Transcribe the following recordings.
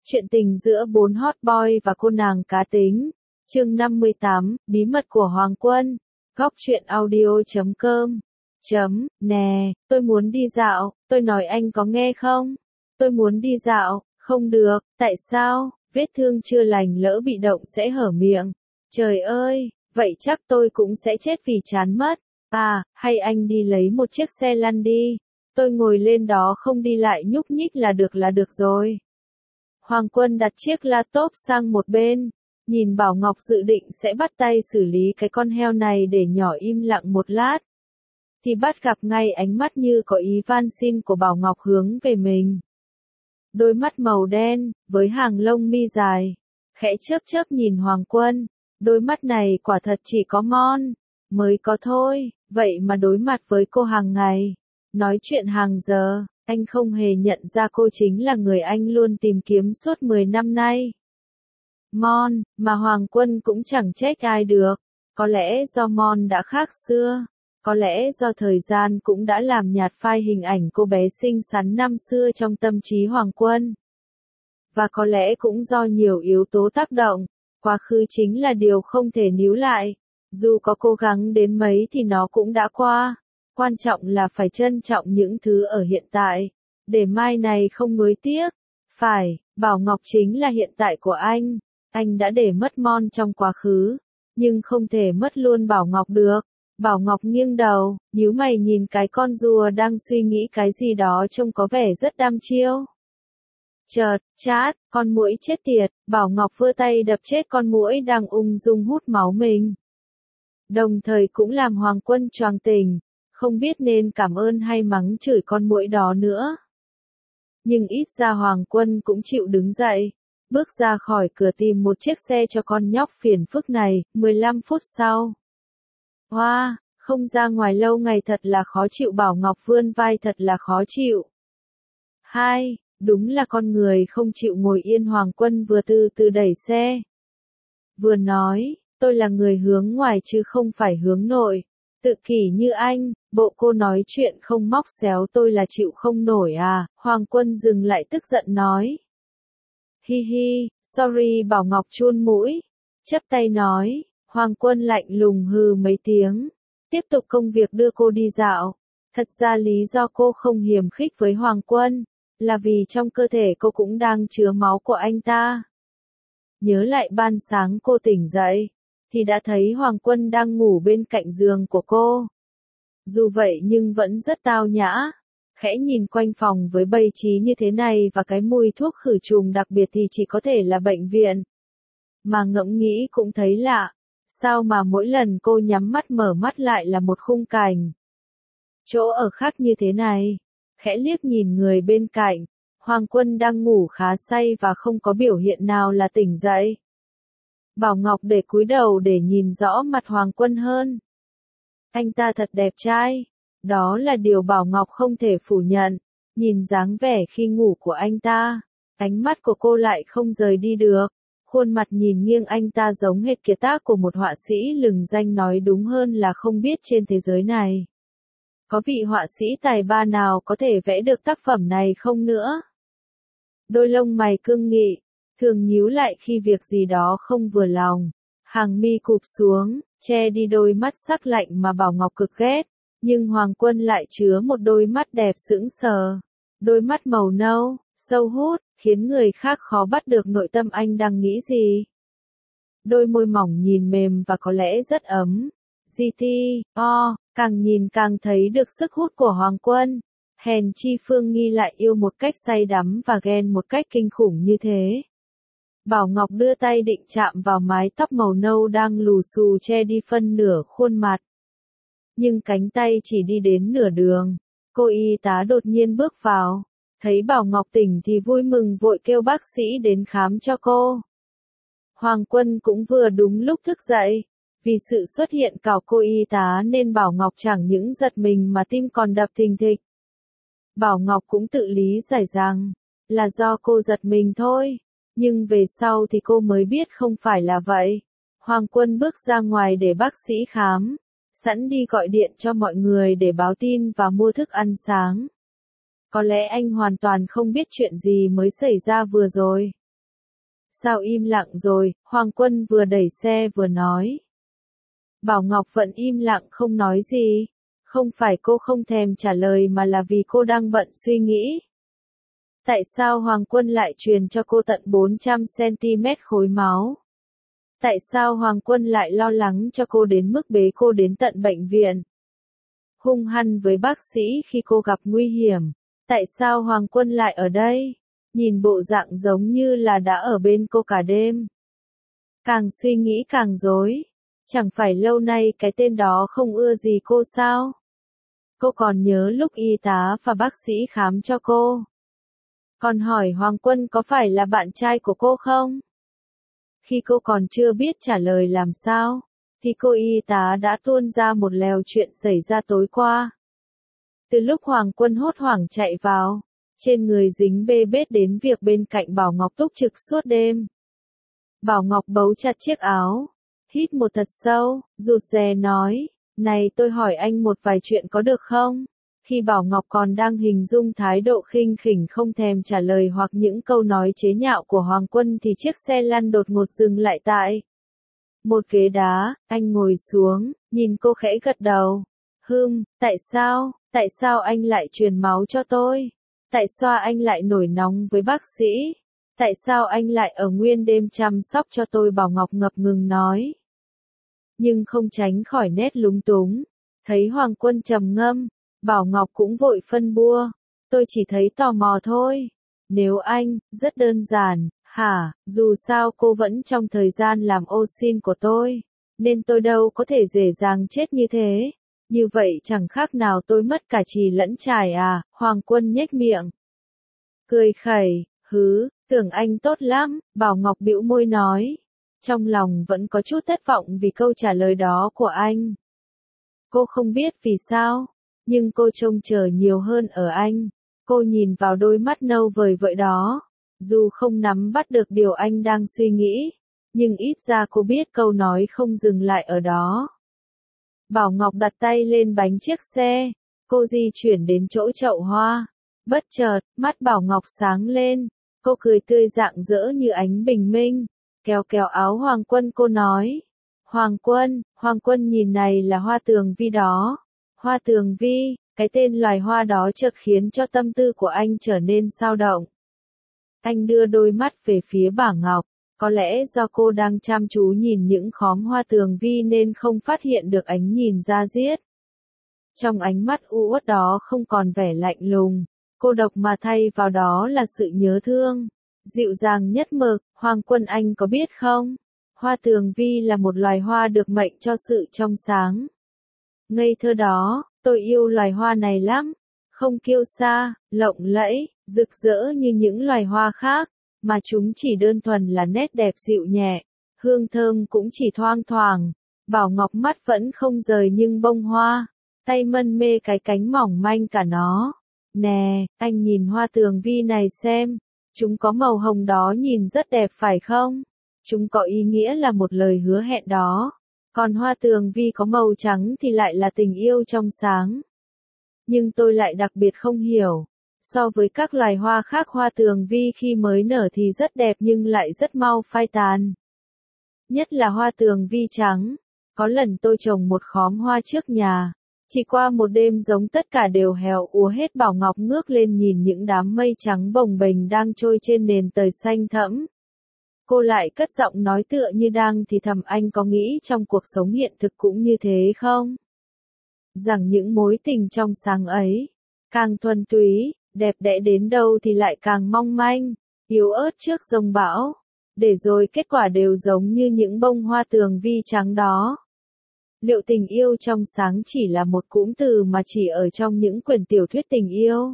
Chuyện tình giữa bốn hot boy và cô nàng cá tính. Chương 58, Bí mật của Hoàng Quân. Góc truyện audio.com. Nè, tôi muốn đi dạo, tôi nói anh có nghe không? Tôi muốn đi dạo, không được, tại sao? Vết thương chưa lành lỡ bị động sẽ hở miệng. Trời ơi, vậy chắc tôi cũng sẽ chết vì chán mất. À, hay anh đi lấy một chiếc xe lăn đi. Tôi ngồi lên đó không đi lại nhúc nhích là được rồi. Hoàng Quân đặt chiếc laptop sang một bên, nhìn Bảo Ngọc dự định sẽ bắt tay xử lý cái con heo này để nhỏ im lặng một lát. Thì bắt gặp ngay ánh mắt như có ý van xin của Bảo Ngọc hướng về mình. Đôi mắt màu đen, với hàng lông mi dài, khẽ chớp chớp nhìn Hoàng Quân. Đôi mắt này quả thật chỉ có Mon mới có thôi, vậy mà đối mặt với cô hàng ngày, nói chuyện hàng giờ. Anh không hề nhận ra cô chính là người anh luôn tìm kiếm suốt 10 năm nay. Mon, mà Hoàng Quân cũng chẳng trách ai được. Có lẽ do Mon đã khác xưa. Có lẽ do thời gian cũng đã làm nhạt phai hình ảnh cô bé xinh xắn năm xưa trong tâm trí Hoàng Quân. Và có lẽ cũng do nhiều yếu tố tác động. Quá khứ chính là điều không thể níu lại. Dù có cố gắng đến mấy thì nó cũng đã qua. Quan trọng là phải trân trọng những thứ ở hiện tại, để mai này không nuối tiếc. Phải, Bảo Ngọc chính là hiện tại của anh. Anh đã để mất Mon trong quá khứ, nhưng không thể mất luôn Bảo Ngọc được. Bảo Ngọc nghiêng đầu, nhíu mày nhìn cái con rùa đang suy nghĩ cái gì đó trông có vẻ rất đăm chiêu. Chợt, chát, con muỗi chết tiệt, Bảo Ngọc vơ tay đập chết con muỗi đang ung dung hút máu mình. Đồng thời cũng làm Hoàng Quân choàng tỉnh. Không biết nên cảm ơn hay mắng chửi con muỗi đó nữa. Nhưng ít ra Hoàng Quân cũng chịu đứng dậy, bước ra khỏi cửa tìm một chiếc xe cho con nhóc phiền phức này. 15 phút sau. Hoa, không ra ngoài lâu ngày thật là khó chịu, Bảo Ngọc vươn vai thật là khó chịu. Hai, đúng là con người không chịu ngồi yên. Hoàng Quân vừa từ từ đẩy xe, vừa nói, tôi là người hướng ngoài chứ không phải hướng nội. Tự kỷ như anh, bộ cô nói chuyện không móc xéo tôi là chịu không nổi à? Hoàng Quân dừng lại tức giận nói. Hi hi, sorry. Bảo Ngọc chun mũi, chắp tay nói. Hoàng Quân lạnh lùng hừ mấy tiếng, tiếp tục công việc đưa cô đi dạo. Thật ra lý do cô không hiềm khích với Hoàng Quân, là vì trong cơ thể cô cũng đang chứa máu của anh ta. Nhớ lại ban sáng cô tỉnh dậy, thì đã thấy Hoàng Quân đang ngủ bên cạnh giường của cô. Dù vậy nhưng vẫn rất tao nhã. Khẽ nhìn quanh phòng với bày trí như thế này và cái mùi thuốc khử trùng đặc biệt thì chỉ có thể là bệnh viện. Mà ngẫm nghĩ cũng thấy lạ. Sao mà mỗi lần cô nhắm mắt mở mắt lại là một khung cảnh. Chỗ ở khác như thế này. Khẽ liếc nhìn người bên cạnh. Hoàng Quân đang ngủ khá say và không có biểu hiện nào là tỉnh dậy. Bảo Ngọc để cúi đầu để nhìn rõ mặt Hoàng Quân hơn. Anh ta thật đẹp trai. Đó là điều Bảo Ngọc không thể phủ nhận. Nhìn dáng vẻ khi ngủ của anh ta, ánh mắt của cô lại không rời đi được. Khuôn mặt nhìn nghiêng anh ta giống hệt kiệt tác của một họa sĩ lừng danh, nói đúng hơn là không biết trên thế giới này có vị họa sĩ tài ba nào có thể vẽ được tác phẩm này không nữa. Đôi lông mày cương nghị, thường nhíu lại khi việc gì đó không vừa lòng. Hàng mi cụp xuống, che đi đôi mắt sắc lạnh mà Bảo Ngọc cực ghét. Nhưng Hoàng Quân lại chứa một đôi mắt đẹp sững sờ. Đôi mắt màu nâu, sâu hút, khiến người khác khó bắt được nội tâm anh đang nghĩ gì. Đôi môi mỏng nhìn mềm và có lẽ rất ấm. Càng nhìn càng thấy được sức hút của Hoàng Quân. Hèn chi Phương Nghi lại yêu một cách say đắm và ghen một cách kinh khủng như thế. Bảo Ngọc đưa tay định chạm vào mái tóc màu nâu đang lù xù che đi phân nửa khuôn mặt. Nhưng cánh tay chỉ đi đến nửa đường. Cô y tá đột nhiên bước vào. Thấy Bảo Ngọc tỉnh thì vui mừng vội kêu bác sĩ đến khám cho cô. Hoàng Quân cũng vừa đúng lúc thức dậy. Vì sự xuất hiện của cô y tá nên Bảo Ngọc chẳng những giật mình mà tim còn đập thình thịch. Bảo Ngọc cũng tự lý giải rằng là do cô giật mình thôi. Nhưng về sau thì cô mới biết không phải là vậy. Hoàng Quân bước ra ngoài để bác sĩ khám. Sẵn đi gọi điện cho mọi người để báo tin và mua thức ăn sáng. Có lẽ anh hoàn toàn không biết chuyện gì mới xảy ra vừa rồi. Sao im lặng rồi, Hoàng Quân vừa đẩy xe vừa nói. Bảo Ngọc vẫn im lặng không nói gì. Không phải cô không thèm trả lời mà là vì cô đang bận suy nghĩ. Tại sao Hoàng Quân lại truyền cho cô tận 400cm khối máu? Tại sao Hoàng Quân lại lo lắng cho cô đến mức bế cô đến tận bệnh viện? Hung hăng với bác sĩ khi cô gặp nguy hiểm. Tại sao Hoàng Quân lại ở đây? Nhìn bộ dạng giống như là đã ở bên cô cả đêm. Càng suy nghĩ càng rối. Chẳng phải lâu nay cái tên đó không ưa gì cô sao? Cô còn nhớ lúc y tá và bác sĩ khám cho cô. Còn hỏi Hoàng Quân có phải là bạn trai của cô không? Khi cô còn chưa biết trả lời làm sao, thì cô y tá đã tuôn ra một lèo chuyện xảy ra tối qua. Từ lúc Hoàng Quân hốt hoảng chạy vào, trên người dính bê bết đến việc bên cạnh Bảo Ngọc túc trực suốt đêm. Bảo Ngọc bấu chặt chiếc áo, hít một thật sâu, rụt rè nói, này tôi hỏi anh một vài chuyện có được không? Khi Bảo Ngọc còn đang hình dung thái độ khinh khỉnh không thèm trả lời hoặc những câu nói chế nhạo của Hoàng Quân thì chiếc xe lăn đột ngột dừng lại tại một ghế đá, anh ngồi xuống, nhìn cô khẽ gật đầu. Tại sao anh lại truyền máu cho tôi? Tại sao anh lại nổi nóng với bác sĩ? Tại sao anh lại ở nguyên đêm chăm sóc cho tôi? Bảo Ngọc ngập ngừng nói. Nhưng không tránh khỏi nét lúng túng. Thấy Hoàng Quân trầm ngâm, Bảo Ngọc cũng vội phân bua. Tôi chỉ thấy tò mò thôi. Nếu anh, rất đơn giản, hả, dù sao cô vẫn trong thời gian làm ô sin của tôi. Nên tôi đâu có thể dễ dàng chết như thế. Như vậy chẳng khác nào tôi mất cả chì lẫn chài à, Hoàng Quân nhếch miệng. Cười khẩy, tưởng anh tốt lắm, Bảo Ngọc bĩu môi nói. Trong lòng vẫn có chút thất vọng vì câu trả lời đó của anh. Cô không biết vì sao, nhưng cô trông chờ nhiều hơn ở anh. Cô nhìn vào đôi mắt nâu vời vợi đó. Dù không nắm bắt được điều anh đang suy nghĩ, nhưng ít ra cô biết câu nói không dừng lại ở đó. Bảo Ngọc đặt tay lên bánh chiếc xe. Cô di chuyển đến chỗ chậu hoa. Bất chợt, mắt Bảo Ngọc sáng lên. Cô cười tươi rạng rỡ như ánh bình minh. Kéo kéo áo Hoàng Quân cô nói. Hoàng Quân nhìn này là hoa tường vi đó. Hoa tường vi, cái tên loài hoa đó chợt khiến cho tâm tư của anh trở nên dao động. Anh đưa đôi mắt về phía Bảo Ngọc. Có lẽ do cô đang chăm chú nhìn những khóm hoa tường vi nên không phát hiện được ánh nhìn da diết. Trong ánh mắt u uất đó không còn vẻ lạnh lùng, cô độc mà thay vào đó là sự nhớ thương. Dịu dàng nhất mực, Hoàng Quân anh có biết không? Hoa tường vi là một loài hoa được mệnh cho sự trong sáng. Ngây thơ đó, tôi yêu loài hoa này lắm. Không kiêu sa, lộng lẫy, rực rỡ như những loài hoa khác, mà chúng chỉ đơn thuần là nét đẹp dịu nhẹ, hương thơm cũng chỉ thoang thoảng. Bảo Ngọc mắt vẫn không rời nhưng bông hoa, tay mân mê cái cánh mỏng manh cả nó. Nè, anh nhìn hoa tường vi này xem, chúng có màu hồng đó nhìn rất đẹp phải không? Chúng có ý nghĩa là một lời hứa hẹn đó. Còn hoa tường vi có màu trắng thì lại là tình yêu trong sáng. Nhưng tôi lại đặc biệt không hiểu. So với các loài hoa khác, hoa tường vi khi mới nở thì rất đẹp nhưng lại rất mau phai tàn. Nhất là hoa tường vi trắng. Có lần tôi trồng một khóm hoa trước nhà. Chỉ qua một đêm giống tất cả đều héo úa hết. Bảo Ngọc ngước lên nhìn những đám mây trắng bồng bềnh đang trôi trên nền trời xanh thẫm. Cô lại cất giọng nói tựa như đang thì thầm, anh có nghĩ trong cuộc sống hiện thực cũng như thế không? Rằng những mối tình trong sáng ấy, càng thuần túy, đẹp đẽ đến đâu thì lại càng mong manh, yếu ớt trước giông bão, để rồi kết quả đều giống như những bông hoa tường vi trắng đó. Liệu tình yêu trong sáng chỉ là một cụm từ mà chỉ ở trong những quyển tiểu thuyết tình yêu?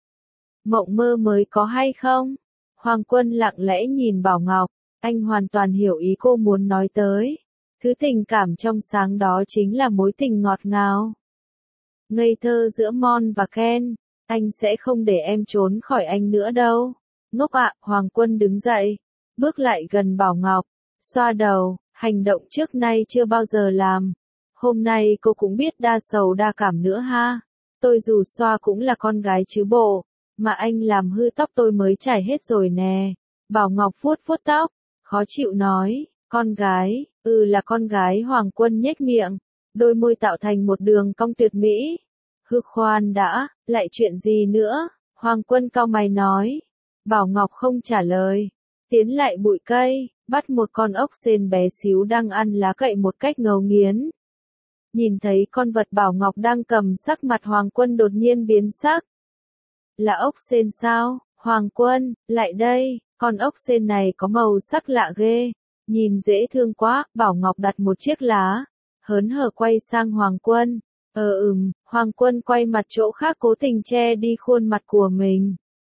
Mộng mơ mới có hay không? Hoàng Quân lặng lẽ nhìn Bảo Ngọc, anh hoàn toàn hiểu ý cô muốn nói tới. Thứ tình cảm trong sáng đó chính là mối tình ngọt ngào, ngây thơ giữa Mon và Ken. Anh sẽ không để em trốn khỏi anh nữa đâu. Ngốc ạ, Hoàng Quân đứng dậy, bước lại gần Bảo Ngọc, xoa đầu, hành động trước nay chưa bao giờ làm. Hôm nay cô cũng biết đa sầu đa cảm nữa ha. Tôi dù xoa cũng là con gái chứ bộ, mà anh làm hư tóc tôi mới chải hết rồi nè. Bảo Ngọc vuốt vuốt tóc, khó chịu nói, con gái, là con gái. Hoàng Quân nhếch miệng, đôi môi tạo thành một đường cong tuyệt mỹ. Khoan đã, lại chuyện gì nữa? Hoàng Quân cau mày nói. Bảo Ngọc không trả lời, tiến lại bụi cây, bắt một con ốc sên bé xíu đang ăn lá cậy một cách ngấu nghiến. Nhìn thấy con vật Bảo Ngọc đang cầm, sắc mặt Hoàng Quân đột nhiên biến sắc. Là ốc sên sao? Hoàng Quân, lại đây, con ốc sên này có màu sắc lạ ghê, nhìn dễ thương quá. Bảo Ngọc đặt một chiếc lá, hớn hở quay sang Hoàng Quân. Hoàng Quân quay mặt chỗ khác cố tình che đi khuôn mặt của mình.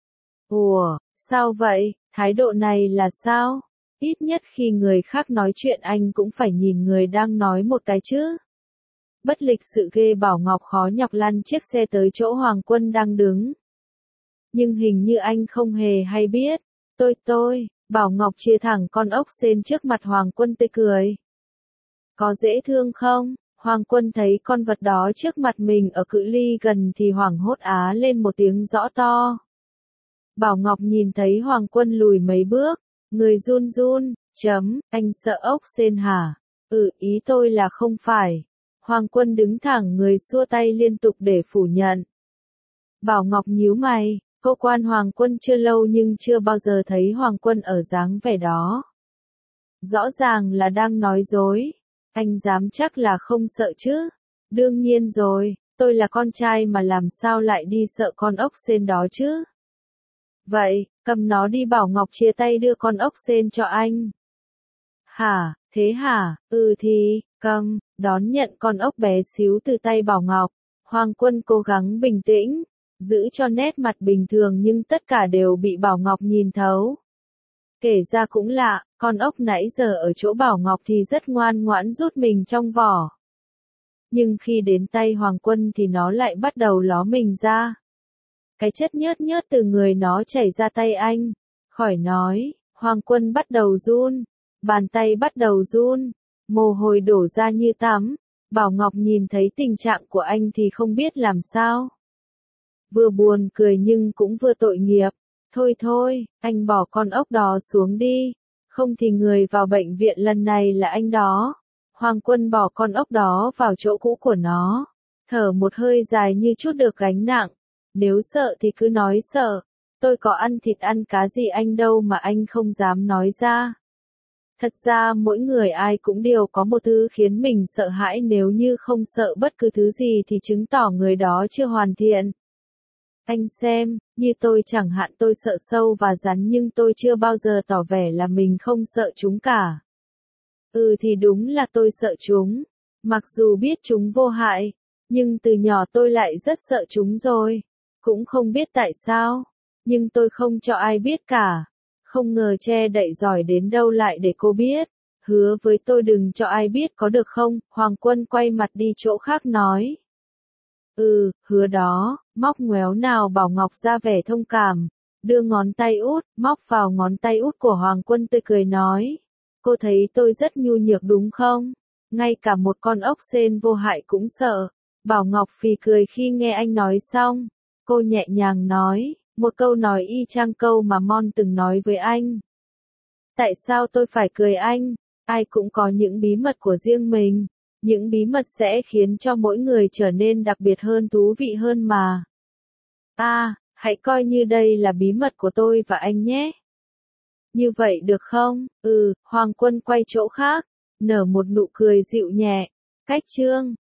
Ủa, sao vậy, thái độ này là sao? Ít nhất khi người khác nói chuyện anh cũng phải nhìn người đang nói một cái chứ. Bất lịch sự ghê. Bảo Ngọc khó nhọc lăn chiếc xe tới chỗ Hoàng Quân đang đứng. Nhưng hình như anh không hề hay biết. Tôi, Bảo Ngọc chia thẳng con ốc sên trước mặt Hoàng Quân tươi cười. Có dễ thương không? Hoàng Quân thấy con vật đó trước mặt mình ở cự ly gần thì hoảng hốt á lên một tiếng rõ to. Bảo Ngọc nhìn thấy Hoàng Quân lùi mấy bước, người run run, anh sợ ốc sên hả? Ý tôi là không phải. Hoàng Quân đứng thẳng người xua tay liên tục để phủ nhận. Bảo Ngọc nhíu mày, cô quan Hoàng Quân chưa lâu nhưng chưa bao giờ thấy Hoàng Quân ở dáng vẻ đó. Rõ ràng là đang nói dối. Anh dám chắc là không sợ chứ? Đương nhiên rồi, tôi là con trai mà làm sao lại đi sợ con ốc sên đó chứ? Vậy, cầm nó đi. Bảo Ngọc chia tay đưa con ốc sên cho anh. Hả, thế hả? Thì, cầm, đón nhận con ốc bé xíu từ tay Bảo Ngọc. Hoàng Quân cố gắng bình tĩnh, giữ cho nét mặt bình thường nhưng tất cả đều bị Bảo Ngọc nhìn thấu. Kể ra cũng lạ, con ốc nãy giờ ở chỗ Bảo Ngọc thì rất ngoan ngoãn rút mình trong vỏ. Nhưng khi đến tay Hoàng Quân thì nó lại bắt đầu ló mình ra. Cái chất nhớt nhớt từ người nó chảy ra tay anh. Khỏi nói, Hoàng Quân bắt đầu run, bàn tay bắt đầu run, mồ hôi đổ ra như tắm. Bảo Ngọc nhìn thấy tình trạng của anh thì không biết làm sao. Vừa buồn cười nhưng cũng vừa tội nghiệp. Thôi, anh bỏ con ốc đó xuống đi, không thì người vào bệnh viện lần này là anh đó. Hoàng Quân bỏ con ốc đó vào chỗ cũ của nó, thở một hơi dài như chút được gánh nặng. Nếu sợ thì cứ nói sợ, tôi có ăn thịt ăn cá gì anh đâu mà anh không dám nói ra. Thật ra mỗi người ai cũng đều có một thứ khiến mình sợ hãi, nếu như không sợ bất cứ thứ gì thì chứng tỏ người đó chưa hoàn thiện. Anh xem, như tôi chẳng hạn, tôi sợ sâu và rắn nhưng tôi chưa bao giờ tỏ vẻ là mình không sợ chúng cả. Thì đúng là tôi sợ chúng. Mặc dù biết chúng vô hại, nhưng từ nhỏ tôi lại rất sợ chúng rồi. Cũng không biết tại sao, nhưng tôi không cho ai biết cả. Không ngờ che đậy giỏi đến đâu lại để cô biết. Hứa với tôi đừng cho ai biết có được không? Hoàng Quân quay mặt đi chỗ khác nói. Hứa đó. Móc ngoéo nào. Bảo Ngọc ra vẻ thông cảm, đưa ngón tay út, móc vào ngón tay út của Hoàng Quân tươi cười nói. Cô thấy tôi rất nhu nhược đúng không? Ngay cả một con ốc sên vô hại cũng sợ. Bảo Ngọc phì cười khi nghe anh nói xong. Cô nhẹ nhàng nói, một câu nói y chang câu mà Mon từng nói với anh. Tại sao tôi phải cười anh? Ai cũng có những bí mật của riêng mình. Những bí mật sẽ khiến cho mỗi người trở nên đặc biệt hơn, thú vị hơn mà. Hãy coi như đây là bí mật của tôi và anh nhé. Như vậy được không? Hoàng Quân quay chỗ khác, nở một nụ cười dịu nhẹ. Cách chương